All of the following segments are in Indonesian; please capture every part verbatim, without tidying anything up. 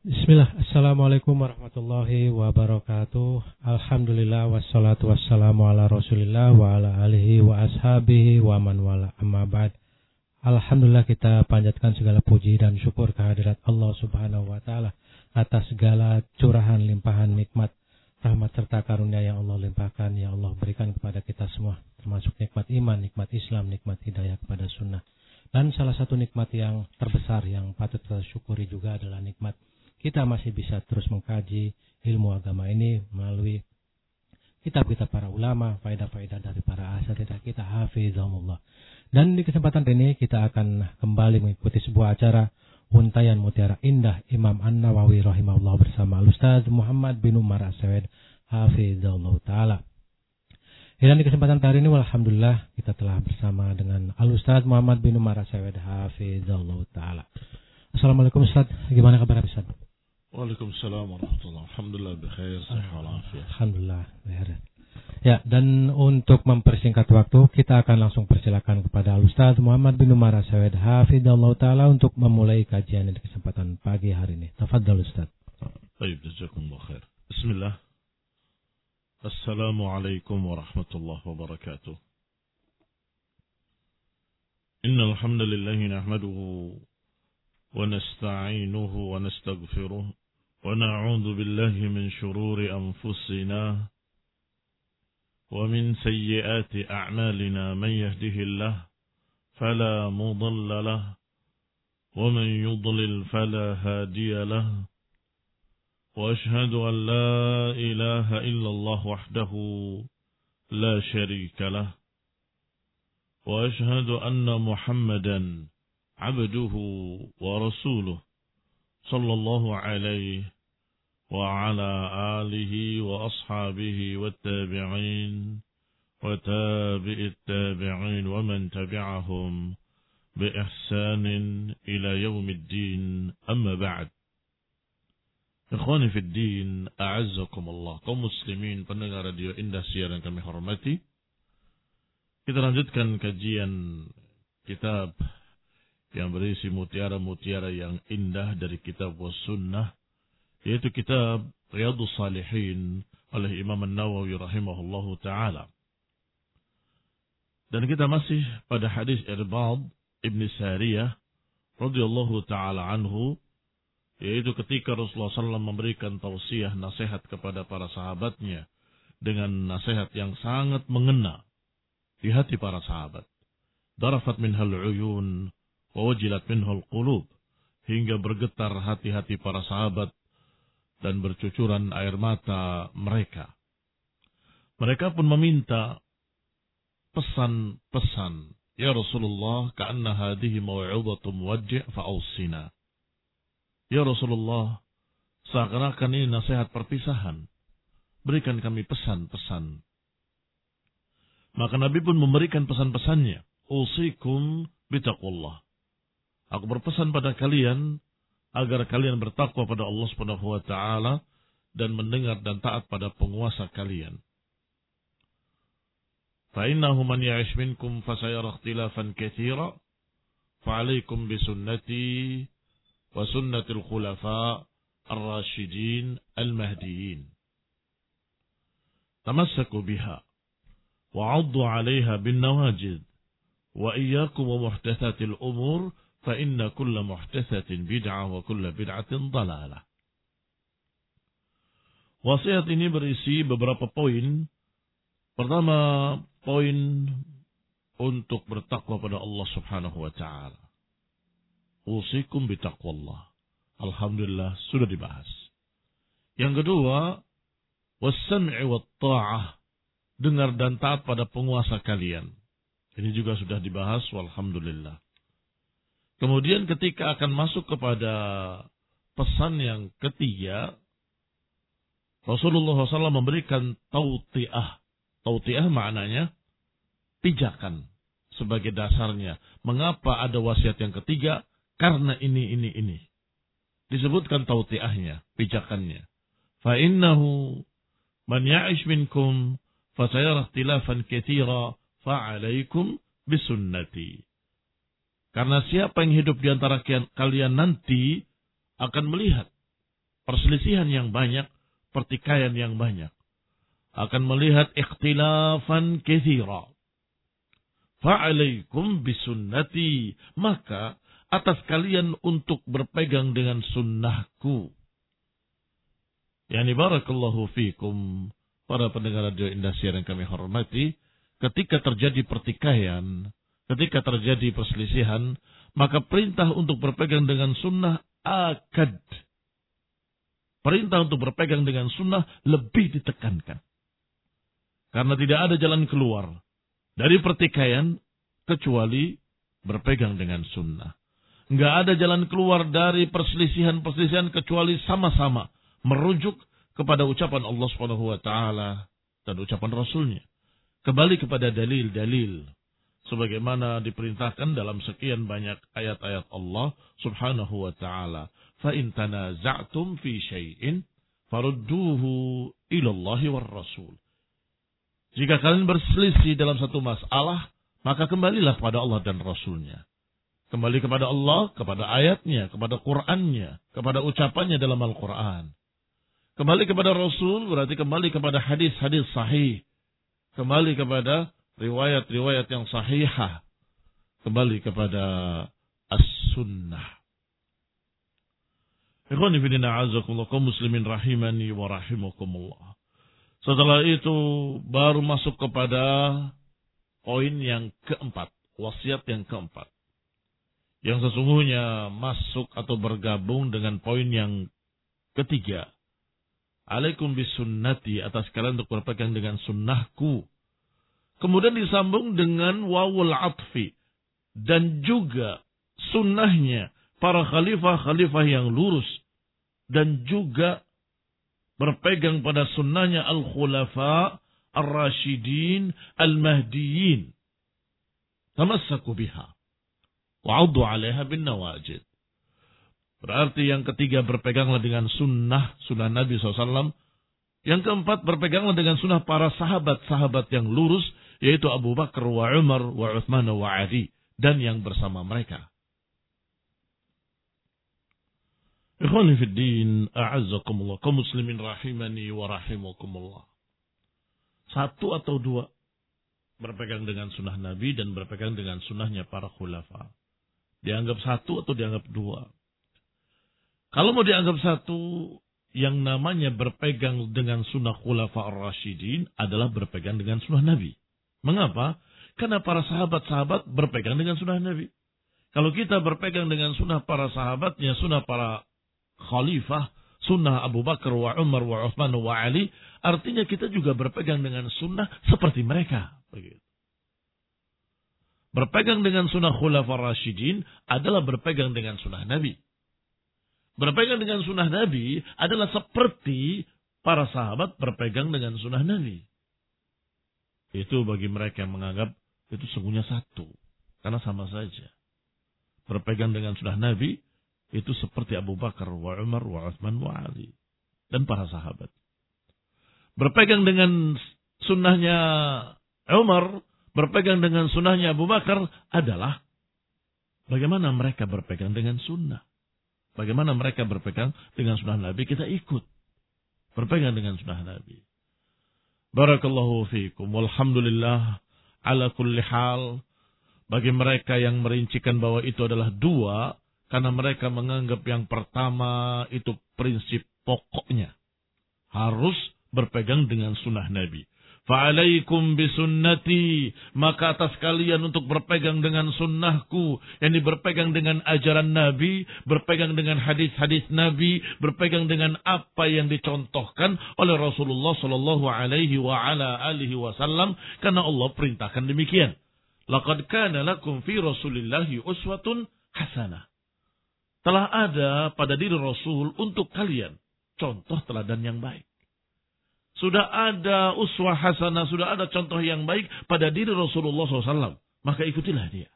Bismillah, Assalamualaikum warahmatullahi wabarakatuh. Alhamdulillah wassalatu wassalamu ala rasulillah wa ala alihi wa ashabihi wa man wala amma ba'd. Alhamdulillah, kita panjatkan segala puji dan syukur kehadirat Allah subhanahu wa ta'ala atas segala curahan limpahan nikmat, rahmat serta karunia yang Allah limpahkan, yang Allah berikan kepada kita semua, termasuk nikmat iman, nikmat Islam, nikmat hidayah kepada sunnah. Dan salah satu nikmat yang terbesar yang patut kita syukuri juga adalah nikmat kita masih bisa terus mengkaji ilmu agama ini melalui kitab-kitab para ulama, faedah-faedah dari para asatidzah kita, hafizahumullah. Dan di kesempatan ini kita akan kembali mengikuti sebuah acara Untayan Mutiara Indah Imam An-Nawawi rahimahullah bersama Al-Ustaz Muhammad bin Umar As-Sawed, hafizahullah ta'ala. Dan di kesempatan hari ini, alhamdulillah, kita telah bersama dengan Al-Ustaz Muhammad bin Umar As-Sawed, hafizahullah ta'ala. Assalamualaikum Ustaz, gimana kabar Ustaz? Waalaikumsalam warahmatullahi wabarakatuh. Alhamdulillah bikhair, sehat walafiat. Alhamdulillah bikhair. Ya, dan untuk mempersingkat waktu, kita akan langsung persilakan kepada Al-Ustaz Muhammad bin Umar As-Sawed, hafizahullah ta'ala, untuk memulai kajian di kesempatan pagi hari ini. Tafadhal Ustaz. Baik, jazakumullah khair. Bismillah. Assalamualaikum warahmatullahi wabarakatuh. Innal hamdalillah nahmaduhu wa nasta'inuhu wa nastaghfiruh wa na'udzu billahi min shururi anfusina wa min sayyiati a'malina man yahdihillahu fala mudilla lahu wa man yudlil fala hadiya lahu wa ashhadu an la ilaha illallah wahdahu la sharika lahu wa ashhadu anna Muhammadan abduhu wa rasuluh sallallahu alaihi wa ala alihi wa ashabihi wa tabi'in wa tabi'it tabi'in wa man tabi'ahum bi ihsanin ila yaumiddin, amma ba'd. Ikhwani fid din, a'azzakumullah, kaum muslimin pendengar radio Indah siaran kami hormati. Kita lanjutkan kajian kitab yang berisi mutiara-mutiara yang indah dari kitab was sunnah, yaitu kitab Riyadhus Shalihin oleh Imam An-Nawawi rahimahullahu ta'ala. Dan kita masih pada hadis Irbad ibn Sariyah radhiyallahu ta'ala anhu, yaitu ketika Rasulullah sallallahu alaihi wasallam memberikan tausiah, nasihat kepada para sahabatnya dengan nasihat yang sangat mengena di hati para sahabat. Darafat minhal uyun wa wajilat minhal qulub, hingga bergetar hati-hati para sahabat dan bercucuran air mata mereka. Mereka pun meminta pesan-pesan, ya Rasulullah, ka'anna hadhihi maw'udatu muwajjih fa'awsina. Ya Rasulullah, seakan-akan ini nasihat perpisahan, berikan kami pesan-pesan. Maka Nabi pun memberikan pesan-pesannya. Usikum bitaqullah. Aku berpesan pada kalian agar kalian bertakwa pada Allah Subhanahu wa taala dan mendengar dan taat pada penguasa kalian. Fa innahu man ya'ish minkum fasayara ikhtilafan katsira fa 'alaikum bi sunnati wa sunnatil khulafa ar-rasyidin al-mahdiyyin. Tamassaku biha wa 'addu 'alayha bin nawajid wa iyyakum wa muhdatsatil umur fa inna kulla muhdatsatin bid'ah wa kulla bid'atin dhalalah. Wasiat ini berisi beberapa poin. Pertama, poin untuk bertakwa pada Allah Subhanahu wa taala. Usikum bitaqwallah. Alhamdulillah sudah dibahas. Yang kedua, was-sam'i wat-tha'ah. Dengar dan taat pada penguasa kalian. Ini juga sudah dibahas, walhamdulillah. Kemudian ketika akan masuk kepada pesan yang ketiga, Rasulullah shallallahu alaihi wasallam memberikan tauti'ah. Tauti'ah maknanya pijakan sebagai dasarnya. Mengapa ada wasiat yang ketiga? Karena ini, ini, ini. Disebutkan tauti'ahnya, pijakannya. Fa innahu man ya'ish minkum fasayara ikhtilafan katsira fa 'alaikum bisunnati. Karena siapa yang hidup di antara kalian nanti akan melihat perselisihan yang banyak, pertikaian yang banyak. Akan melihat ikhtilafan katsira. Fa'alaikum bisunnati. Maka atas kalian untuk berpegang dengan sunnahku. Yani barakallahu fikum. Para pendengar radio Indosiar yang kami hormati. Ketika terjadi pertikaian, ketika terjadi perselisihan, maka perintah untuk berpegang dengan sunnah akad. Perintah untuk berpegang dengan sunnah lebih ditekankan. Karena tidak ada jalan keluar dari pertikaian kecuali berpegang dengan sunnah. Enggak ada jalan keluar dari perselisihan-perselisihan kecuali sama-sama merujuk kepada ucapan Allah Subhanahu wa taala dan ucapan Rasulnya. Kembali kepada dalil-dalil sebagaimana diperintahkan dalam sekian banyak ayat-ayat Allah Subhanahu wa taala. Fa in tanaza'tum fi syai'in farudduhu ila Allah war Rasul. Jika kalian berselisih dalam satu masalah, maka kembalilah kepada Allah dan Rasulnya. Kembali kepada Allah, kepada ayatnya, kepada Qur'annya, kepada ucapannya dalam Al-Quran. Kembali kepada Rasul berarti kembali kepada hadis-hadis sahih. Kembali kepada riwayat-riwayat yang sahihah. Kembali kepada as-sunnah. Ikhwani fillah a'azakumullah kaum muslimin rahimani wa rahimakumullah. Setelah itu baru masuk kepada poin yang keempat, wasiat yang keempat. Yang sesungguhnya masuk atau bergabung dengan poin yang ketiga. Alaikum bisunnati, atas kalian untuk berpegang dengan sunnahku. Kemudian disambung dengan wawul atfi. Dan juga sunnahnya para khalifah-khalifah yang lurus. Dan juga berpegang pada sunnahnya al-khulafa, ar-rashidin, al-mahdiyin. Tamassaku biha. Wa'udhu alaiha bin nawajid. Berarti yang ketiga berpeganglah dengan sunnah, sunnah Nabi shallallahu alaihi wasallam. Yang keempat berpeganglah dengan sunnah para sahabat-sahabat yang lurus, yaitu Abu Bakar wa Umar wa Uthman wa Ali. Dan yang bersama mereka. Ikhwani fid din, a'azzakumullah, kaum muslimin rahimani wa rahimakumullah. Satu atau dua berpegang dengan sunnah Nabi dan berpegang dengan sunnahnya para khulafa. Dianggap satu atau dianggap dua. Kalau mau dianggap satu, yang namanya berpegang dengan sunnah khulafa ar-rasyidin adalah berpegang dengan sunnah Nabi. Mengapa? Karena para sahabat-sahabat berpegang dengan sunnah Nabi. Kalau kita berpegang dengan sunnah para sahabatnya, sunnah para khalifah, sunnah Abu Bakar wa Umar wa Uthman wa Ali, artinya kita juga berpegang dengan sunnah seperti mereka. Begitu. Berpegang dengan sunnah khulafa ar-rasyidin adalah berpegang dengan sunnah Nabi. Berpegang dengan sunnah Nabi adalah seperti para sahabat berpegang dengan sunnah Nabi. Itu bagi mereka yang menganggap itu sungguhnya satu. Karena sama saja. Berpegang dengan sunnah Nabi itu seperti Abu Bakar wa Umar wa Uthman wa Ali. Dan para sahabat. Berpegang dengan sunnahnya Umar, berpegang dengan sunnahnya Abu Bakar adalah bagaimana mereka berpegang dengan sunnah. Bagaimana mereka berpegang dengan sunnah Nabi, kita ikut. Berpegang dengan sunnah Nabi. Barakallahu fiikum. Walhamdulillah ala kulli hal. Bagi mereka yang merincikan bahwa itu adalah dua, karena mereka menganggap yang pertama itu prinsip pokoknya. Harus berpegang dengan sunnah Nabi. Fa'alaikum bisunnati, maka atas kalian untuk berpegang dengan sunnahku, yakni berpegang dengan ajaran Nabi, berpegang dengan hadis-hadis Nabi, berpegang dengan apa yang dicontohkan oleh Rasulullah sallallahu alaihi wa ala alihi wasallam, karena Allah perintahkan demikian. Laqad kana lakum fi Rasulillahi uswatun hasanah. Telah ada pada diri Rasul untuk kalian contoh teladan yang baik. Sudah ada uswah hasanah, sudah ada contoh yang baik pada diri Rasulullah shallallahu alaihi wasallam. Maka ikutilah dia.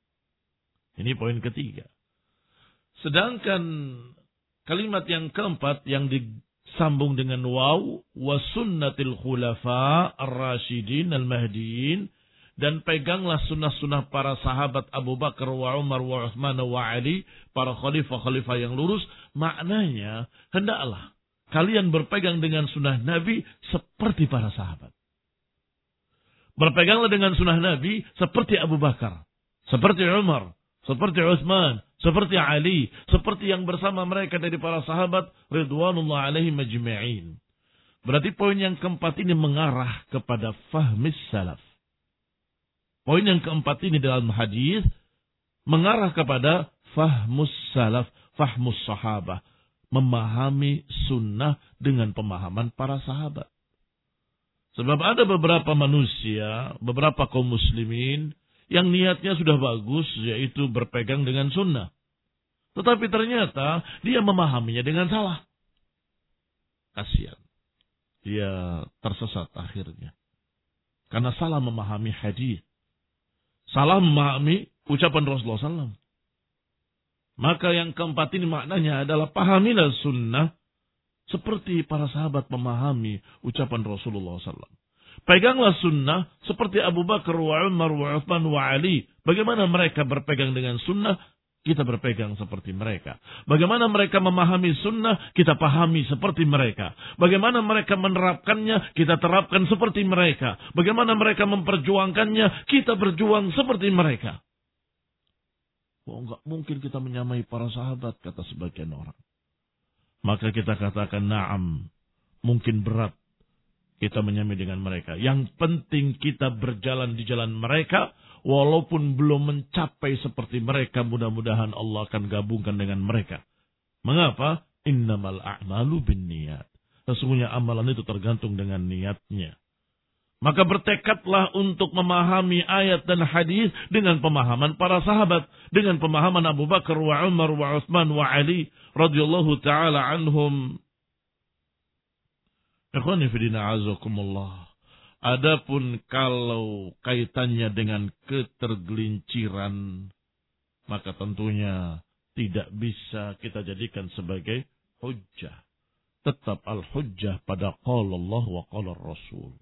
Ini poin ketiga. Sedangkan kalimat yang keempat yang disambung dengan waw, wa sunnatil khulafa ar-rasyidin al-mahdiin, dan peganglah sunnah-sunnah para sahabat Abu Bakar wa Umar wa Uthman wa Ali, para khalifah-khalifah yang lurus, maknanya hendaklah kalian berpegang dengan sunnah Nabi seperti para sahabat. Berpeganglah dengan sunnah Nabi seperti Abu Bakar, seperti Umar, seperti Utsman, seperti Ali, seperti yang bersama mereka dari para sahabat ridwanullah alaihim ajma'in. Berarti poin yang keempat ini mengarah kepada fahmis salaf. Poin yang keempat ini dalam hadis mengarah kepada fahmus salaf, fahmus sahabah. Memahami sunnah dengan pemahaman para sahabat. Sebab ada beberapa manusia, beberapa kaum muslimin yang niatnya sudah bagus, yaitu berpegang dengan sunnah. Tetapi ternyata dia memahaminya dengan salah. Kasihan. Dia tersesat akhirnya. Karena salah memahami hadis. Salah memahami ucapan Rasulullah shallallahu alaihi wasallam. Maka yang keempat ini maknanya adalah pahamilah sunnah seperti para sahabat memahami ucapan Rasulullah shallallahu alaihi wasallam. Peganglah sunnah seperti Abu Bakar, wa Umar, wa Utsman, wa Ali. Bagaimana mereka berpegang dengan sunnah, kita berpegang seperti mereka. Bagaimana mereka memahami sunnah, kita pahami seperti mereka. Bagaimana mereka menerapkannya, kita terapkan seperti mereka. Bagaimana mereka memperjuangkannya, kita berjuang seperti mereka. Oh, enggak mungkin kita menyamai para sahabat, kata sebagian orang. Maka kita katakan, na'am, mungkin berat kita menyamai dengan mereka. Yang penting kita berjalan di jalan mereka, walaupun belum mencapai seperti mereka, mudah-mudahan Allah akan gabungkan dengan mereka. Mengapa? Innamal a'malu bin niyat. Sesungguhnya amalan itu tergantung dengan niatnya. Maka bertekadlah untuk memahami ayat dan hadis dengan pemahaman para sahabat, dengan pemahaman Abu Bakar, wa Umar, wa Utsman, wa Ali radhiyallahu taala anhum. Ikhwani fi din a'azakumullah. Adapun kalau kaitannya dengan ketergelinciran, maka tentunya tidak bisa kita jadikan sebagai hujjah. Tetap al-hujjah pada qala Allah wa qala Rasul.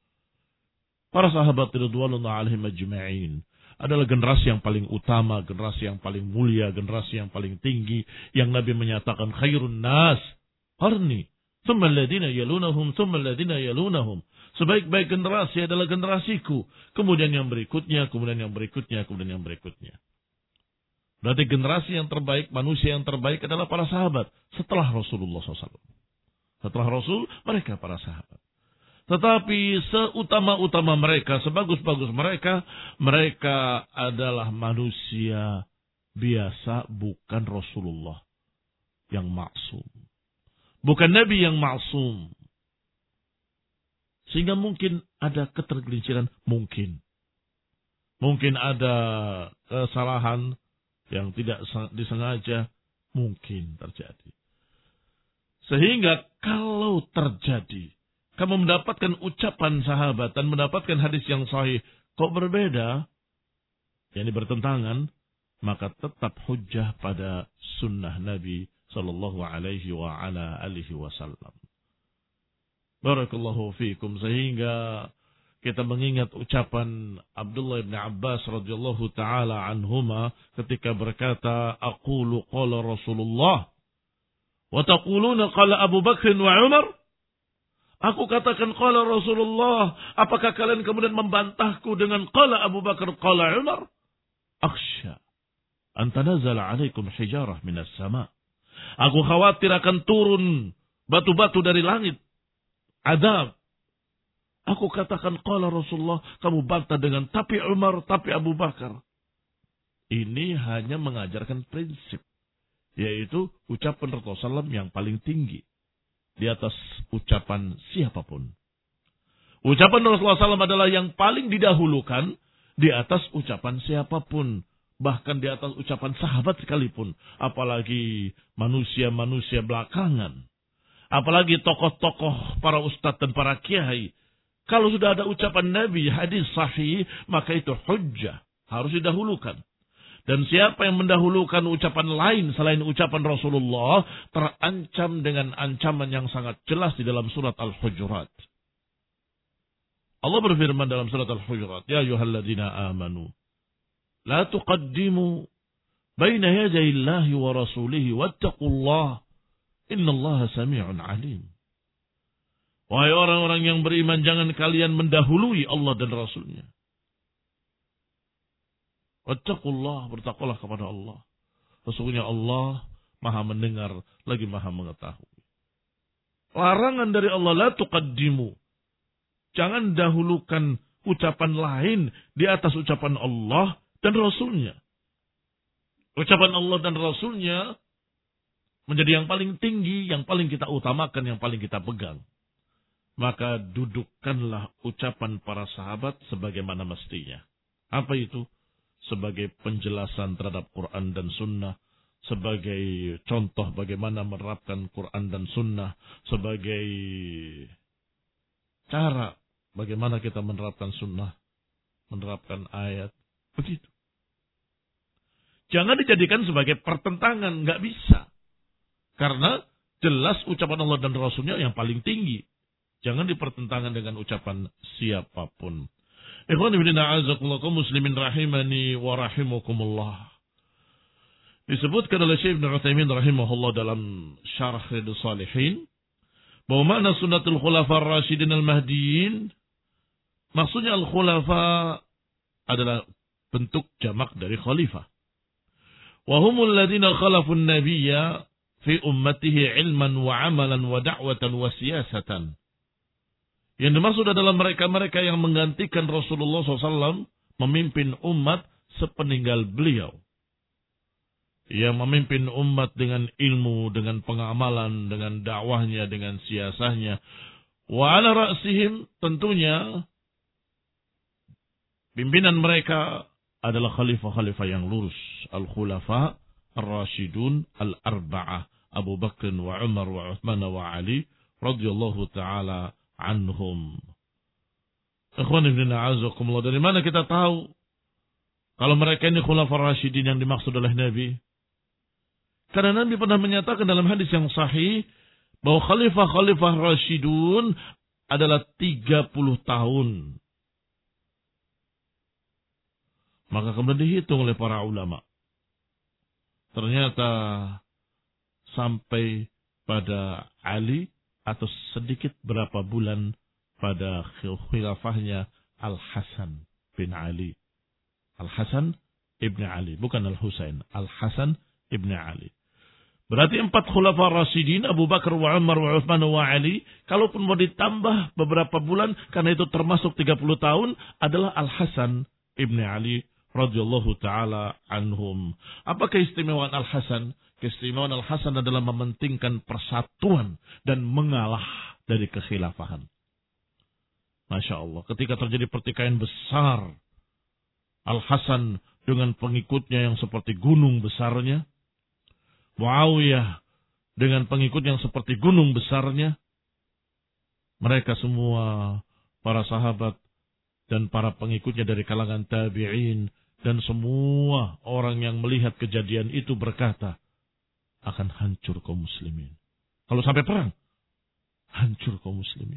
Para sahabat ridwanullah alaihim ajma'in adalah generasi yang paling utama, generasi yang paling mulia, generasi yang paling tinggi, yang Nabi menyatakan khairun nas qarni, tsumma alladziina yalunahum, tsumma alladziina yalunahum. Sebaik-baik generasi adalah generasiku, kemudian yang berikutnya, kemudian yang berikutnya, kemudian yang berikutnya. Berarti generasi yang terbaik, manusia yang terbaik adalah para sahabat setelah Rasulullah shallallahu alaihi wasallam. Setelah Rasul, mereka para sahabat. Tetapi seutama-utama mereka, sebagus-bagus mereka, mereka adalah manusia biasa, bukan Rasulullah yang maksum. Bukan Nabi yang maksum. Sehingga mungkin ada ketergelinciran, mungkin. Mungkin ada kesalahan yang tidak disengaja, mungkin terjadi. Sehingga kalau terjadi, kamu mendapatkan ucapan sahabat dan mendapatkan hadis yang sahih, kok berbeda, yang bertentangan, maka tetap hujjah pada sunnah Nabi sallallahu alaihi wa ala alihi wasallam. Barakallahu fiikum. Sehingga kita mengingat ucapan Abdullah bin Abbas radhiyallahu taala anhuma ketika berkata, aqulu qala Rasulullah wa taquluna qala Abu Bakr wa Umar. Aku katakan qala Rasulullah, apakah kalian kemudian membantahku dengan qala Abu Bakar, qala Umar? Akhsha an tanazala alaikum hijarah minas sama. Aku khawatir akan turun batu-batu dari langit, adab. Aku katakan qala Rasulullah, kamu bantah dengan tapi Umar, tapi Abu Bakar. Ini hanya mengajarkan prinsip, yaitu ucapan Rasulullah shallallahu alaihi wasallam yang paling tinggi di atas ucapan siapapun. Ucapan Rasulullah shallallahu alaihi wasallam adalah yang paling didahulukan di atas ucapan siapapun. Bahkan di atas ucapan sahabat sekalipun. Apalagi manusia-manusia belakangan. Apalagi tokoh-tokoh para ustadz dan para kiai. Kalau sudah ada ucapan Nabi, hadis sahih, maka itu hujjah. Harus didahulukan. Dan siapa yang mendahulukan ucapan lain selain ucapan Rasulullah, terancam dengan ancaman yang sangat jelas di dalam surat Al-Hujurat. Allah berfirman dalam surat Al-Hujurat, Ya ayyuhalladzina amanu, la tuqaddimu baina yadayillahi wa rasulihi wattaqullah innallaha sami'un alim. Wahai orang-orang yang beriman, jangan kalian mendahului Allah dan Rasulnya. Wattaqullah, bertakwalah kepada Allah. Sesungguhnya Allah maha mendengar lagi maha mengetahui. Larangan dari Allah, la tuqaddimu. Jangan dahulukan ucapan lain di atas ucapan Allah dan Rasulnya. Ucapan Allah dan Rasulnya menjadi yang paling tinggi, yang paling kita utamakan, yang paling kita pegang. Maka dudukkanlah ucapan para sahabat sebagaimana mestinya. Apa itu? Sebagai penjelasan terhadap Quran dan Sunnah, sebagai contoh bagaimana menerapkan Quran dan Sunnah, sebagai cara bagaimana kita menerapkan Sunnah, menerapkan ayat, begitu. Jangan dijadikan sebagai pertentangan, nggak bisa. Karena jelas ucapan Allah dan Rasulnya yang paling tinggi. Jangan dipertentangan dengan ucapan siapapun. Ikhwan fillah a'azakumullah kaum muslimin rahimani wa rahimakumullah. Disebutkan oleh Syekh Ibnu Utsaimin rahimahullah dalam Syarah Riyadhus Shalihin bahwa makna sunnatul khulafa ar-rasyidin al-mahdiyyin, maksudnya al-khulafa adalah bentuk jamak dari khalifah. Wa humul ladzina khalafun nabiyya fi ummatihi ilman wa amalan wa da'watan wa siyasatan. Yang dimaksud adalah mereka-mereka yang menggantikan Rasulullah shallallahu alaihi wasallam memimpin umat sepeninggal beliau. Yang memimpin umat dengan ilmu, dengan pengamalan, dengan dakwahnya, dengan siasahnya. Wa ala ra'sihim, tentunya pimpinan mereka adalah khalifah-khalifah yang lurus. Al-khulafa ar-rasyidun al-arba'ah. Abu Bakr wa Umar wa Uthman wa Ali radhiyallahu ta'ala anhum. Ikhwan ibn a'azakumullah, dari mana kita tahu kalau mereka ini khulafa ar-rasyidin yang dimaksud oleh Nabi? Karena Nabi pernah menyatakan dalam hadis yang sahih bahwa khalifah-khalifah rasyidun adalah tiga puluh tahun. Maka kemudian dihitung oleh para ulama. Ternyata sampai pada Ali atau sedikit berapa bulan pada khilafahnya Al-Hasan bin Ali. Al-Hasan ibn Ali, bukan Al-Husain. Al-Hasan ibn Ali. Berarti empat khulafa rasyidin, Abu Bakar wa Umar wa Uthman wa Ali, kalaupun mau ditambah beberapa bulan, karena itu termasuk tiga puluh tahun, adalah Al-Hasan ibn Ali radhiyallahu ta'ala anhum. Apa keistimewaan Al-Hasan? Keistimewaan Al-Hasan adalah mementingkan persatuan dan mengalah dari kekhilafahan. Masya Allah. Ketika terjadi pertikaian besar, Al-Hasan dengan pengikutnya yang seperti gunung besarnya, Muawiyah dengan pengikut yang seperti gunung besarnya, mereka semua para sahabat dan para pengikutnya dari kalangan tabi'in dan semua orang yang melihat kejadian itu berkata, akan hancur kaum muslimin. Kalau sampai perang, hancur kaum muslimin.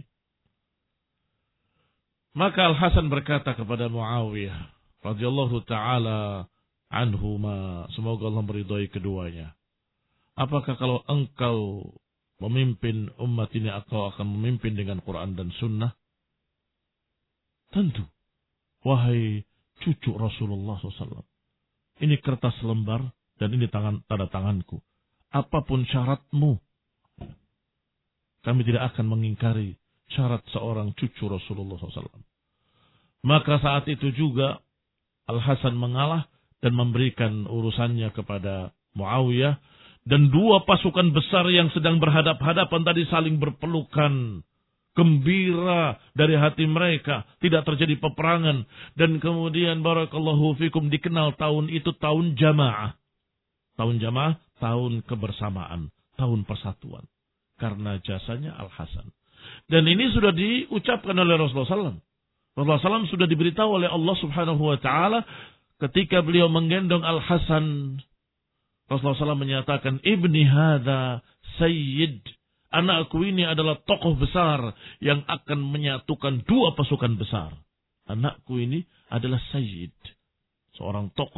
Maka Al-Hasan berkata kepada Muawiyah radhiyallahu ta'ala anhuma, semoga Allah meridhai keduanya, apakah kalau engkau memimpin umat ini, engkau akan memimpin dengan Quran dan Sunnah? Tentu. Wahai cucu Rasulullah shallallahu alaihi wasallam, ini kertas lembar dan ini tangan, tanda tanganku. Apapun syaratmu, kami tidak akan mengingkari syarat seorang cucu Rasulullah shallallahu alaihi wasallam. Maka saat itu juga Al-Hasan mengalah dan memberikan urusannya kepada Muawiyah. Dan dua pasukan besar yang sedang berhadap-hadapan tadi saling berpelukan. Gembira dari hati mereka. Tidak terjadi peperangan. Dan kemudian barakallahu fikum dikenal tahun itu tahun jamaah. Tahun jamaah, tahun kebersamaan. Tahun persatuan. Karena jasanya Al-Hasan. Dan ini sudah diucapkan oleh Rasulullah shallallahu alaihi wasallam. Rasulullah shallallahu alaihi wasallam sudah diberitahu oleh Allah subhanahu wa ta'ala. Ketika beliau menggendong Al-Hasan, Rasulullah shallallahu alaihi wasallam menyatakan, Ibni hadha sayyid. Anakku ini adalah tokoh besar yang akan menyatukan dua pasukan besar. Anakku ini adalah sayyid. Seorang tokoh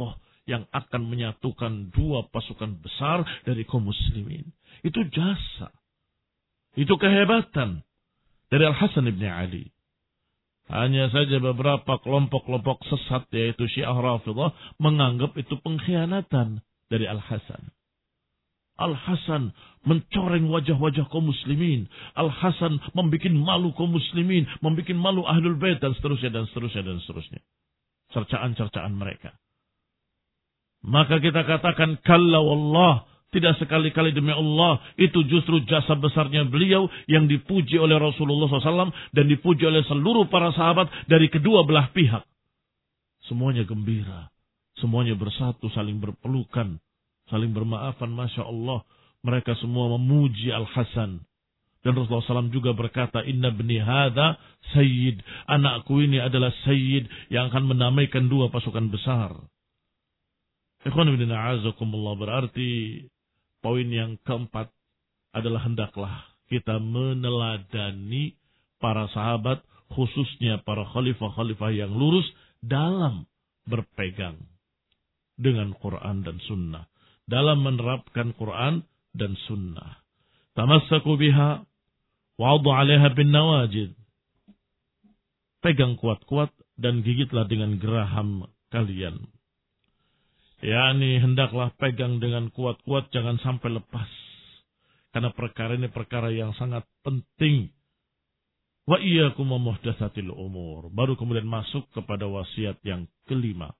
yang akan menyatukan dua pasukan besar dari kaum muslimin. Itu jasa. Itu kehebatan dari Al-Hasan ibn Ali. Hanya saja beberapa kelompok-kelompok sesat, yaitu Syiah Rafidhah, menganggap itu pengkhianatan dari Al-Hasan. Al-Hasan mencoreng wajah-wajah kaum muslimin. Al-Hasan membuat malu kaum muslimin, membuat malu Ahlul Bait, dan seterusnya, dan seterusnya, dan seterusnya. Cercaan-cercaan mereka. Maka kita katakan, kalla wallah, tidak sekali-kali demi Allah, itu justru jasa besarnya beliau yang dipuji oleh Rasulullah shallallahu alaihi wasallam dan dipuji oleh seluruh para sahabat dari kedua belah pihak. Semuanya gembira, semuanya bersatu, saling berpelukan, saling bermaafan. Masya Allah, mereka semua memuji Al-Hasan. Dan Rasulullah shallallahu alaihi wasallam juga berkata, inna bni hadha sayyid, anakku ini adalah sayyid yang akan menamaikan dua pasukan besar. Ikhwan fillah a'azakumullah, berarti poin yang keempat adalah hendaklah kita meneladani para sahabat, khususnya para khalifah-khalifah yang lurus dalam berpegang dengan Quran dan Sunnah, dalam menerapkan Quran dan Sunnah. Tamassaku biha wa'adhu 'alaiha bin nawajid. Pegang kuat-kuat dan gigitlah dengan geraham kalian. yakni hendaklah pegang dengan kuat-kuat, jangan sampai lepas. Karena perkara ini perkara yang sangat penting. Wa iyyakum muhdatsatil umur. Baru kemudian masuk kepada wasiat yang kelima,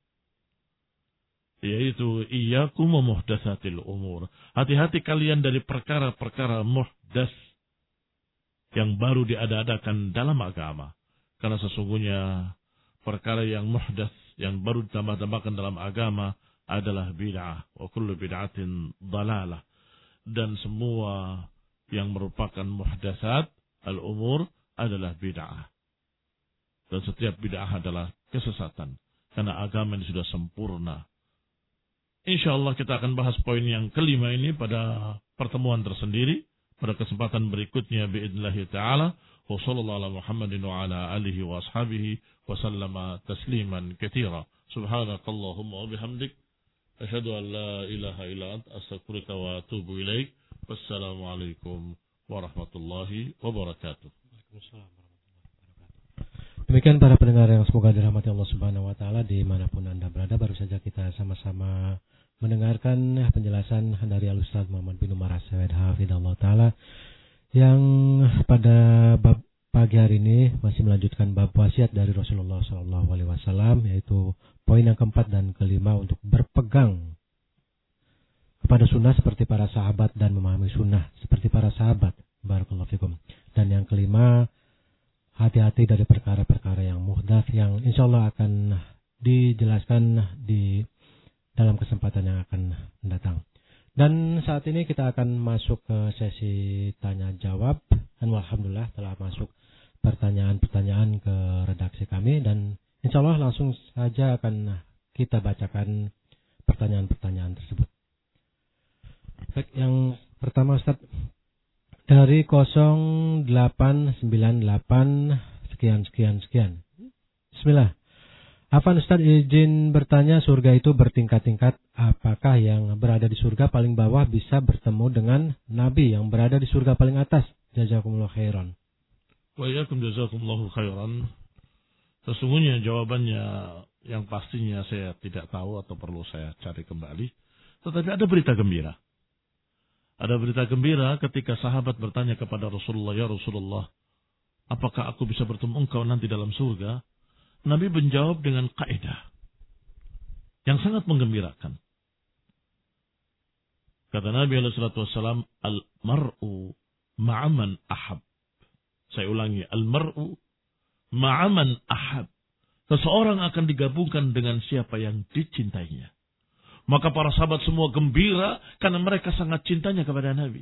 yaitu iyyakum muhdatsatil umur. Hati-hati kalian dari perkara-perkara muhdats yang baru diada-adakan dalam agama. Karena sesungguhnya perkara yang muhdats, yang baru ditambah-tambahkan dalam agama adalah bid'ah. Wa kullu bid'atin dhalalah. Dan semua yang merupakan muhdatsat al-umur adalah bid'ah. Dan setiap bid'ah adalah kesesatan. Karena agama ini sudah sempurna. InsyaAllah kita akan bahas poin yang kelima ini pada pertemuan tersendiri. Pada kesempatan berikutnya biidnillahi ta'ala. Wa sallallahu ala Muhammadin wa ala alihi wa ashabihi wa sallama tasliman katsira. Subhanakallahumma wa bihamdik. Asyhadu an la ilaha illa anta astaghfiruka wa atubu ilaik. Wassalamualaikum warahmatullahi wabarakatuh. Demikian para pendengar yang semoga dirahmati Allah Subhanahu wa taala dimanapun Anda berada, baru saja kita sama-sama mendengarkan penjelasan dari Al-Ustaz Muhammad bin Umar As-Sawed hafidhahullah taala yang pada bab pagi hari ini masih melanjutkan bab wasiat dari Rasulullah sallallahu alaihi wasallam, yaitu poin yang keempat dan kelima untuk berpegang kepada sunnah seperti para sahabat dan memahami sunnah seperti para sahabat. Barakallahu fikum. Dan yang kelima, hati-hati dari perkara-perkara yang muhdats yang insyaallah akan dijelaskan di dalam kesempatan yang akan mendatang. Dan saat ini kita akan masuk ke sesi tanya jawab. Dan alhamdulillah telah masuk pertanyaan-pertanyaan ke redaksi kami, dan insyaallah langsung saja akan kita bacakan pertanyaan-pertanyaan tersebut. Baik, yang pertama Ustaz dari nol delapan sembilan delapan sekian sekian sekian. Bismillah. Afan Ustaz, izin bertanya, surga itu bertingkat-tingkat. Apakah yang berada di surga paling bawah bisa bertemu dengan Nabi yang berada di surga paling atas? Jazakumullah khairan. Wa iyyakum jazakumullahu khairan. Sesungguhnya jawabannya yang pastinya saya tidak tahu atau perlu saya cari kembali. Tetapi ada berita gembira. Ada berita gembira ketika sahabat bertanya kepada Rasulullah, ya Rasulullah, apakah aku bisa bertemu engkau nanti dalam surga? Nabi menjawab dengan kaidah yang sangat menggembirakan. Kata Nabi alaihi salatu wassalam, al-mar'u ma'aman ahab. Saya ulangi, al-mar'u ma'aman ahab. Seseorang akan digabungkan dengan siapa yang dicintainya. Maka para sahabat semua gembira karena mereka sangat cintanya kepada Nabi.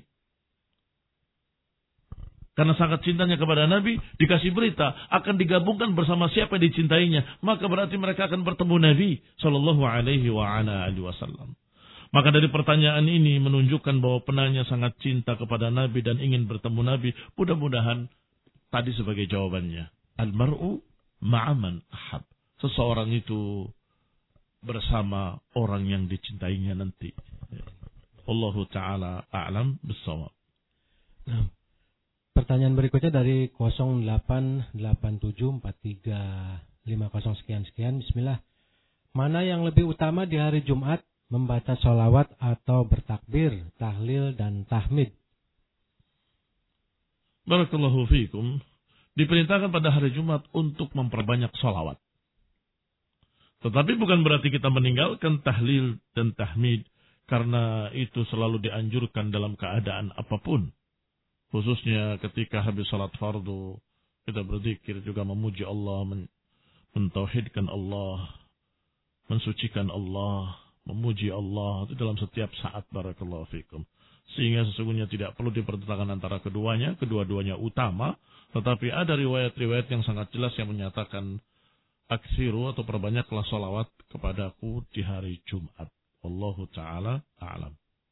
Karena sangat cintanya kepada Nabi, dikasih berita akan digabungkan bersama siapa yang dicintainya. Maka berarti mereka akan bertemu Nabi sallallahu alaihi wa ala alihi wasallam. Maka dari pertanyaan ini menunjukkan bahwa penanya sangat cinta kepada Nabi dan ingin bertemu Nabi. Mudah-mudahan tadi sebagai jawabannya. Al-mar'u ma'aman ahab. Seseorang itu bersama orang yang dicintainya nanti. Allahu ta'ala a'lam bissawab. Nah, pertanyaan berikutnya dari nol delapan delapan tujuh empat tiga lima nol sekian-sekian. Bismillah. Mana yang lebih utama di hari Jumat? Membaca sholawat atau bertakbir, tahlil, dan tahmid? Barakallahu fiikum. Diperintahkan pada hari Jumat untuk memperbanyak sholawat. Tetapi bukan berarti kita meninggalkan tahlil dan tahmid. Karena itu selalu dianjurkan dalam keadaan apapun. Khususnya ketika habis salat fardu. Kita berzikir juga memuji Allah. Mentauhidkan Allah. Mensucikan Allah. Memuji Allah itu dalam setiap saat. Barakallahu fikum. Sehingga sesungguhnya tidak perlu dipertentangkan antara keduanya. Kedua-duanya utama. Tetapi ada riwayat-riwayat yang sangat jelas yang menyatakan aksiru atau perbanyaklah salawat kepadaku di hari Jumat. Allahu ta'ala a'lam.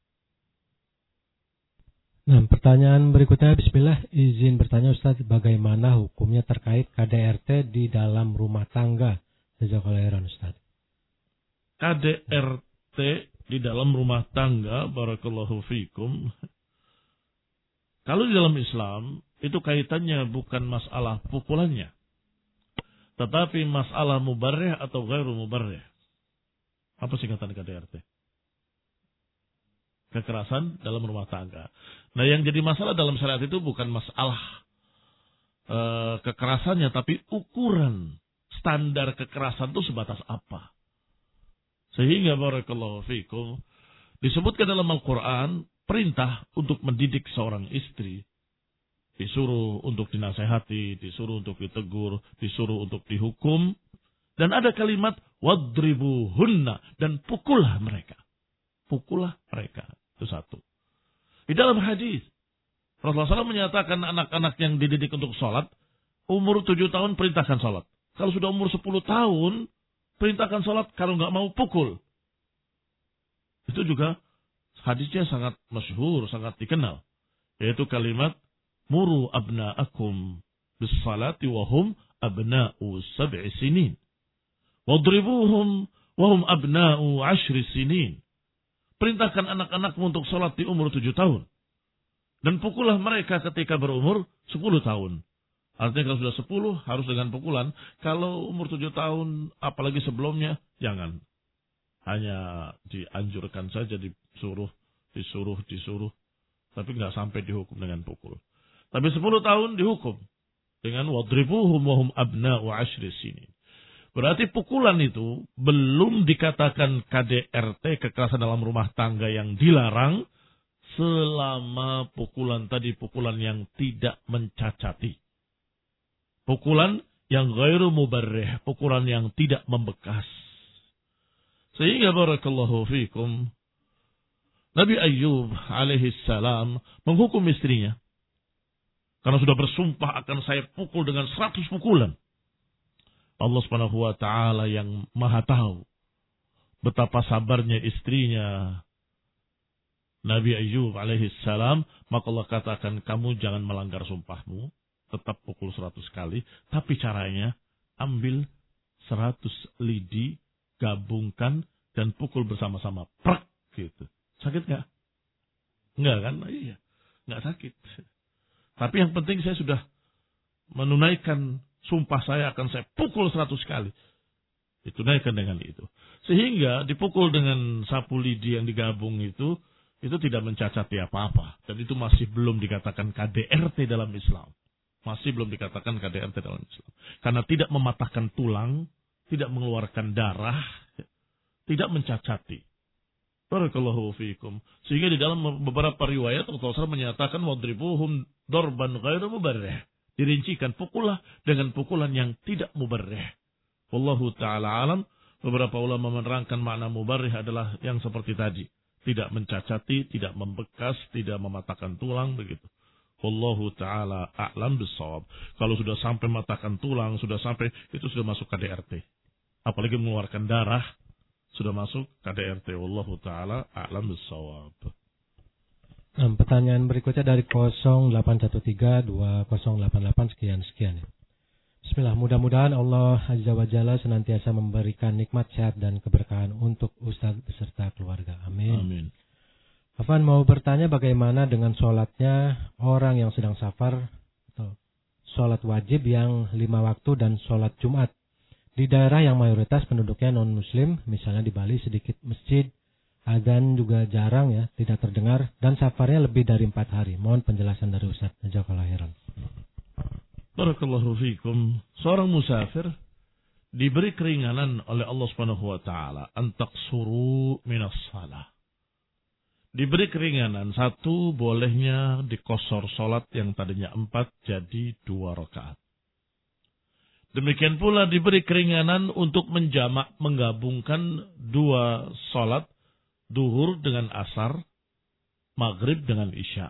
Nah, pertanyaan berikutnya, bismillah, izin bertanya Ustaz, bagaimana hukumnya terkait K D R T di dalam rumah tangga? Jazakallahu khairan Ustaz. K D R T di dalam rumah tangga, barakallahu fikum. Kalau di dalam Islam, itu kaitannya bukan masalah pukulannya. Tetapi masalah mubarrih atau ghairu mubarrih. Apa singkatan K D R T? Kekerasan dalam rumah tangga. Nah, yang jadi masalah dalam syariat itu bukan masalah e, kekerasannya, tapi ukuran standar kekerasan itu sebatas apa. Sehingga barakallahu fikum disebutkan dalam Al-Quran perintah untuk mendidik seorang istri. Disuruh untuk dinasehati, disuruh untuk ditegur, disuruh untuk dihukum. Dan ada kalimat wadribuhunna, dan pukullah mereka. Pukullah mereka. Itu satu. Di dalam hadis Rasulullah shallallahu alaihi wasallam menyatakan anak-anak yang dididik untuk sholat, umur tujuh tahun perintahkan sholat. Kalau sudah umur sepuluh tahun, perintahkan sholat. Kalau nggak mau, pukul. Itu juga hadisnya sangat masyhur, sangat dikenal. Yaitu kalimat muru abna'akum bis-salati wahum abna'u sab'i sinin. Wadribuhum wahum abna'u ashri sinin. Perintahkan anak-anakmu untuk sholat di umur tujuh tahun. Dan pukullah mereka ketika berumur sepuluh tahun. Artinya kalau sudah sepuluh harus dengan pukulan. Kalau umur tujuh tahun apalagi sebelumnya jangan. Hanya dianjurkan saja, disuruh, disuruh, disuruh. Tapi nggak sampai dihukum dengan pukul. Tapi sepuluh tahun dihukum. Dengan wadribuhum wahum abna'u ashri sinin. Berarti pukulan itu belum dikatakan K D R T, kekerasan dalam rumah tangga yang dilarang, selama pukulan tadi pukulan yang tidak mencacati. Pukulan yang ghairu mubarrih, pukulan yang tidak membekas. Sehingga barakallahu fikum, Nabi Ayyub alaihi salam menghukum istrinya. Karena sudah bersumpah akan saya pukul dengan seratus pukulan. Allah subhanahu wa ta'ala yang maha tahu betapa sabarnya istrinya Nabi Ayyub alaihi salam. Maka Allah katakan, kamu jangan melanggar sumpahmu. Tetap pukul seratus kali. Tapi caranya, ambil seratus lidi, gabungkan, dan pukul bersama-sama. Prak! Gitu. Sakit nggak? Enggak kan? Iya. Nggak sakit. Tapi yang penting saya sudah menunaikan sumpah saya akan saya pukul seratus kali. Ditunaikan dengan itu. Sehingga dipukul dengan sapu lidi yang digabung itu, itu tidak mencacati apa-apa. Dan itu masih belum dikatakan K D R T dalam Islam. Masih belum dikatakan K D R T dalam Islam. Karena tidak mematahkan tulang, tidak mengeluarkan darah, tidak mencacati. Barakallahu fiikum. Sehingga di dalam beberapa riwayat Rasulullah menyatakan wadribuhum darban ghairu mubarrih. Dirincikan, pukullah dengan pukulan yang tidak mubarrih. Wallahu ta'ala alam. Beberapa ulama menerangkan makna mubarrih adalah yang seperti tadi. Tidak mencacati, tidak membekas, tidak mematahkan tulang, begitu. Wallahu ta'ala a'lam bissawab. Kalau sudah sampai mematahkan tulang, sudah sampai, itu sudah masuk K D R T. Apalagi mengeluarkan darah, sudah masuk K D R T. Wallahu ta'ala a'lam bissawab. Nah, pertanyaan berikutnya dari nol delapan satu tiga dua nol delapan delapan sekian sekian. Bismillah, mudah-mudahan Allah Azza wa Jalla senantiasa memberikan nikmat sehat dan keberkahan untuk Ustadz beserta keluarga. Amin. Amin. Afan mau bertanya bagaimana dengan sholatnya orang yang sedang safar, atau sholat wajib yang lima waktu dan sholat Jumat. Di daerah yang mayoritas penduduknya non-muslim, misalnya di Bali sedikit masjid, adzan juga jarang ya, tidak terdengar, dan safarnya lebih dari empat hari. Mohon penjelasan dari Ustadz. Jazakallahu khairan. Barakallahu fikum. Seorang musafir diberi keringanan oleh Allah Subhanahu wa taala antaqsuru minas shalah. Diberi keringanan, satu, bolehnya dikosor salat yang tadinya empat jadi dua rakaat. Demikian pula diberi keringanan untuk menjamak, menggabungkan dua salat, duhur dengan asar, maghrib dengan isya.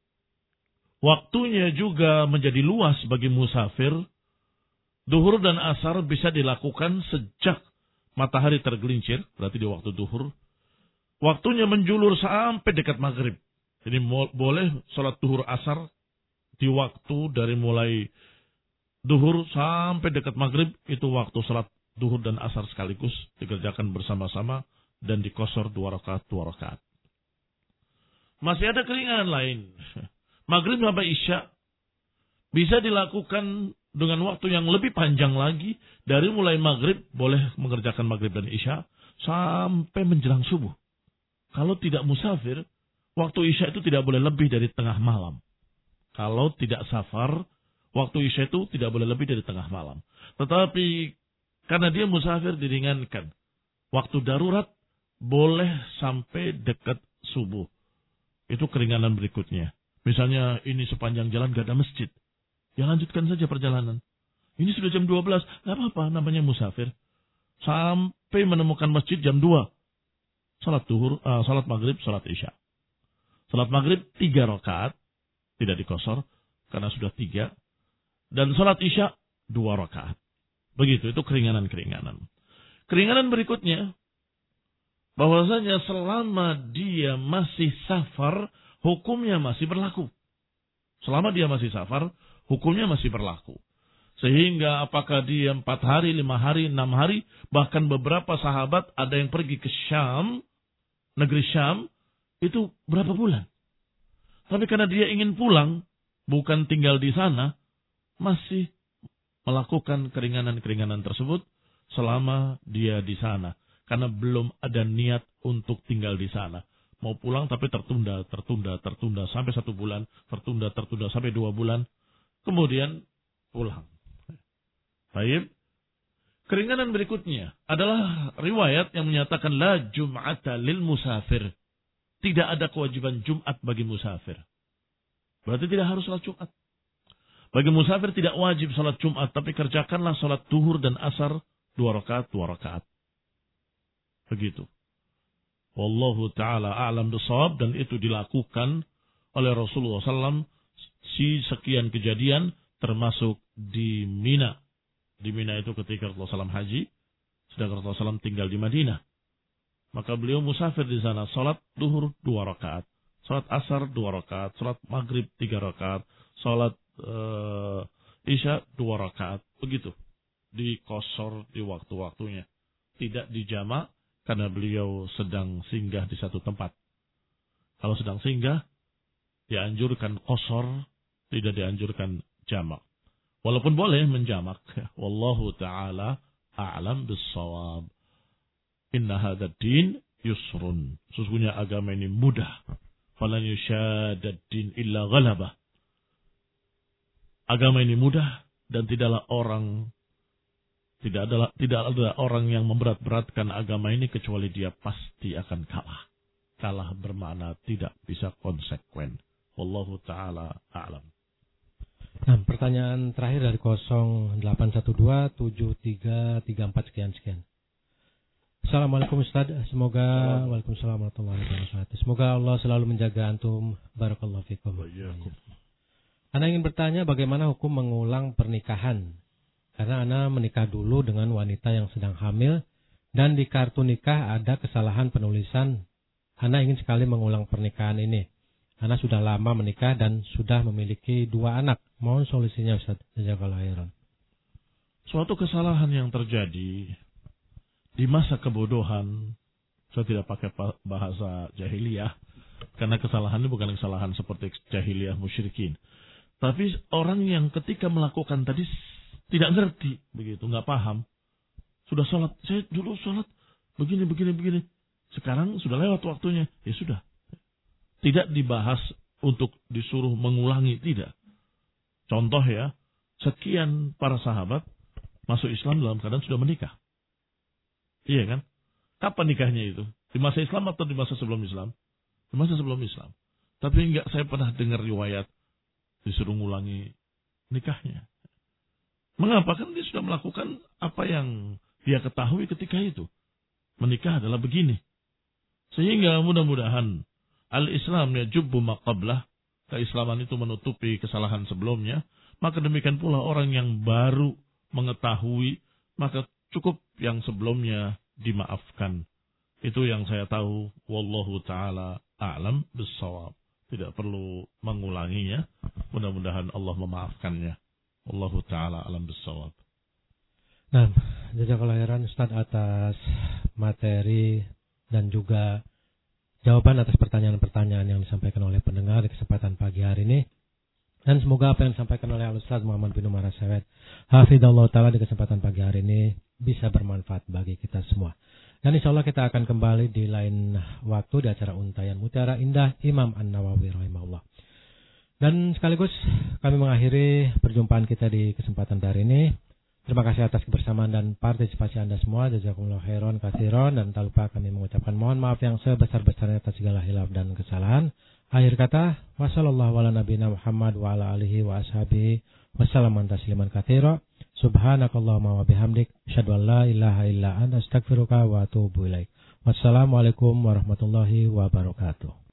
Waktunya juga menjadi luas bagi musafir. Duhur dan asar bisa dilakukan sejak matahari tergelincir, berarti di waktu duhur. Waktunya menjulur sampai dekat maghrib. Jadi boleh sholat duhur asar di waktu dari mulai duhur sampai dekat maghrib. Itu waktu sholat duhur dan asar sekaligus dikerjakan bersama-sama dan dikosor dua rakaat, dua rakaat. Masih ada keringanan lain. Maghrib sampai isya bisa dilakukan dengan waktu yang lebih panjang lagi. Dari mulai maghrib boleh mengerjakan maghrib dan isya sampai menjelang subuh. Kalau tidak musafir, waktu isya itu tidak boleh lebih dari tengah malam. Kalau tidak safar, waktu isya itu tidak boleh lebih dari tengah malam. Tetapi karena dia musafir diringankan. Waktu darurat boleh sampai dekat subuh. Itu keringanan berikutnya. Misalnya ini sepanjang jalan gak ada masjid. Ya lanjutkan saja perjalanan. Ini sudah jam dua belas. Gak apa-apa, namanya musafir. Sampai menemukan masjid jam dua. Salat duhur, uh, salat maghrib, salat isya. Salat maghrib tiga rakaat. Tidak dikosor. Karena sudah tiga. Dan salat isya dua rakaat. Begitu, itu keringanan-keringanan. Keringanan berikutnya. Bahwasanya selama dia masih safar, hukumnya masih berlaku. Selama dia masih safar, hukumnya masih berlaku. Sehingga apakah dia empat hari, lima hari, enam hari, bahkan beberapa sahabat ada yang pergi ke Syam, negeri Syam, itu berapa bulan. Tapi karena dia ingin pulang, bukan tinggal di sana, masih melakukan keringanan-keringanan tersebut selama dia di sana. Karena belum ada niat untuk tinggal di sana. Mau pulang tapi tertunda, tertunda, tertunda sampai satu bulan, tertunda, tertunda sampai dua bulan, kemudian pulang. Baik. Keringanan berikutnya adalah riwayat yang menyatakan la jum'ata lil musafir. Tidak ada kewajiban Jumat bagi musafir. Berarti tidak harus salat Jumat. Bagi musafir tidak wajib salat Jumat, tapi kerjakanlah salat duhur dan asar dua rakaat, dua rakaat. Begitu. Wallahu ta'ala a'lam bishawab, dan itu dilakukan oleh Rasulullah shallallahu alaihi wasallam si sekian kejadian termasuk di Mina. Di Mina itu ketika Rasulullah shallallahu alaihi wasallam haji, sedangkan Rasulullah shallallahu alaihi wasallam tinggal di Madinah. Maka beliau musafir di sana, salat duhur dua rakaat, salat asar dua rakaat, salat maghrib tiga rakaat, salat uh, isya dua rakaat. Begitu. Dikosor di waktu-waktunya. Tidak dijamak. Karena beliau sedang singgah di satu tempat. Kalau sedang singgah, dianjurkan qasar, tidak dianjurkan jamak. Walaupun boleh menjamak. Wallahu ta'ala a'lam bis-shawab. Inna hadzal din yusrun. Sesungguhnya agama ini mudah. Falan yushadad din illa ghalabah. Agama ini mudah dan tidaklah orang Tidak ada, tidak ada orang yang memberat-beratkan agama ini kecuali dia pasti akan kalah. Kalah bermakna tidak bisa konsekuen. Wallahu ta'ala a'lam. Nah, pertanyaan terakhir dari nol delapan satu dua tujuh tiga tiga empat sekian sekian. Assalamualaikum Ustaz. Semoga Waalaikumsalam warahmatullahi wabarakatuh. Semoga Allah selalu menjaga antum. Barakallahu fikum. Ana ingin bertanya bagaimana hukum mengulang pernikahan? Karena Ana menikah dulu dengan wanita yang sedang hamil dan di kartu nikah ada kesalahan penulisan. Ana ingin sekali mengulang pernikahan ini. Ana sudah lama menikah dan sudah memiliki dua anak. Mohon solusinya Ustaz. Jazakallahu khairan. suatu kesalahan yang terjadi di masa kebodohan, saya tidak pakai bahasa jahiliyah, karena kesalahan ini bukan kesalahan seperti jahiliyah musyrikin. Tapi orang yang ketika melakukan tadi tidak ngerti, begitu, nggak paham. Sudah sholat, saya dulu sholat begini, begini, begini. Sekarang sudah lewat waktunya, ya sudah. Tidak dibahas untuk disuruh mengulangi, tidak. Contoh ya, sekian para sahabat masuk Islam dalam keadaan sudah menikah. Iya kan? Kapan nikahnya itu? Di masa Islam atau di masa sebelum Islam? Di masa sebelum Islam. Tapi enggak, saya pernah dengar riwayat disuruh ngulangi nikahnya. Mengapa? Kan dia sudah melakukan apa yang dia ketahui ketika itu. Menikah adalah begini. Sehingga mudah-mudahan al-Islam ya jubbu maqablah. Keislaman itu menutupi kesalahan sebelumnya. Maka demikian pula orang yang baru mengetahui, maka cukup yang sebelumnya dimaafkan. Itu yang saya tahu. Wallahu ta'ala a'lam bissawab. Tidak perlu mengulanginya. Mudah-mudahan Allah memaafkannya. Wallahu ta'ala a'lam bissawab. Nah, jazakallahu khairan Ustaz atas materi dan juga jawaban atas pertanyaan-pertanyaan yang disampaikan oleh pendengar di kesempatan pagi hari ini. Dan semoga apa yang disampaikan oleh Al-Ustaz Muhammad bin Umar As-Sawed, hafidhallahu ta'ala, di kesempatan pagi hari ini bisa bermanfaat bagi kita semua. Dan insya Allah kita akan kembali di lain waktu di acara Untayan Mutiara Indah Imam An-Nawawi rahimahullah. Dan sekaligus kami mengakhiri perjumpaan kita di kesempatan hari ini. Terima kasih atas kebersamaan dan partisipasi Anda semua. Jazakumullah khairan katsiran, dan tak lupa kami mengucapkan mohon maaf yang sebesar-besarnya atas segala hilaf dan kesalahan. Akhir kata, wassallallahu ala nabiyina Muhammad wa ala alihi wa ashabihi wasallaman tasliman katsira. Subhanakallahumma wa bihamdik, asyhadu an la ilaha illa anta, astaghfiruka wa atubu ilaik. Wassalamualaikum warahmatullahi wabarakatuh.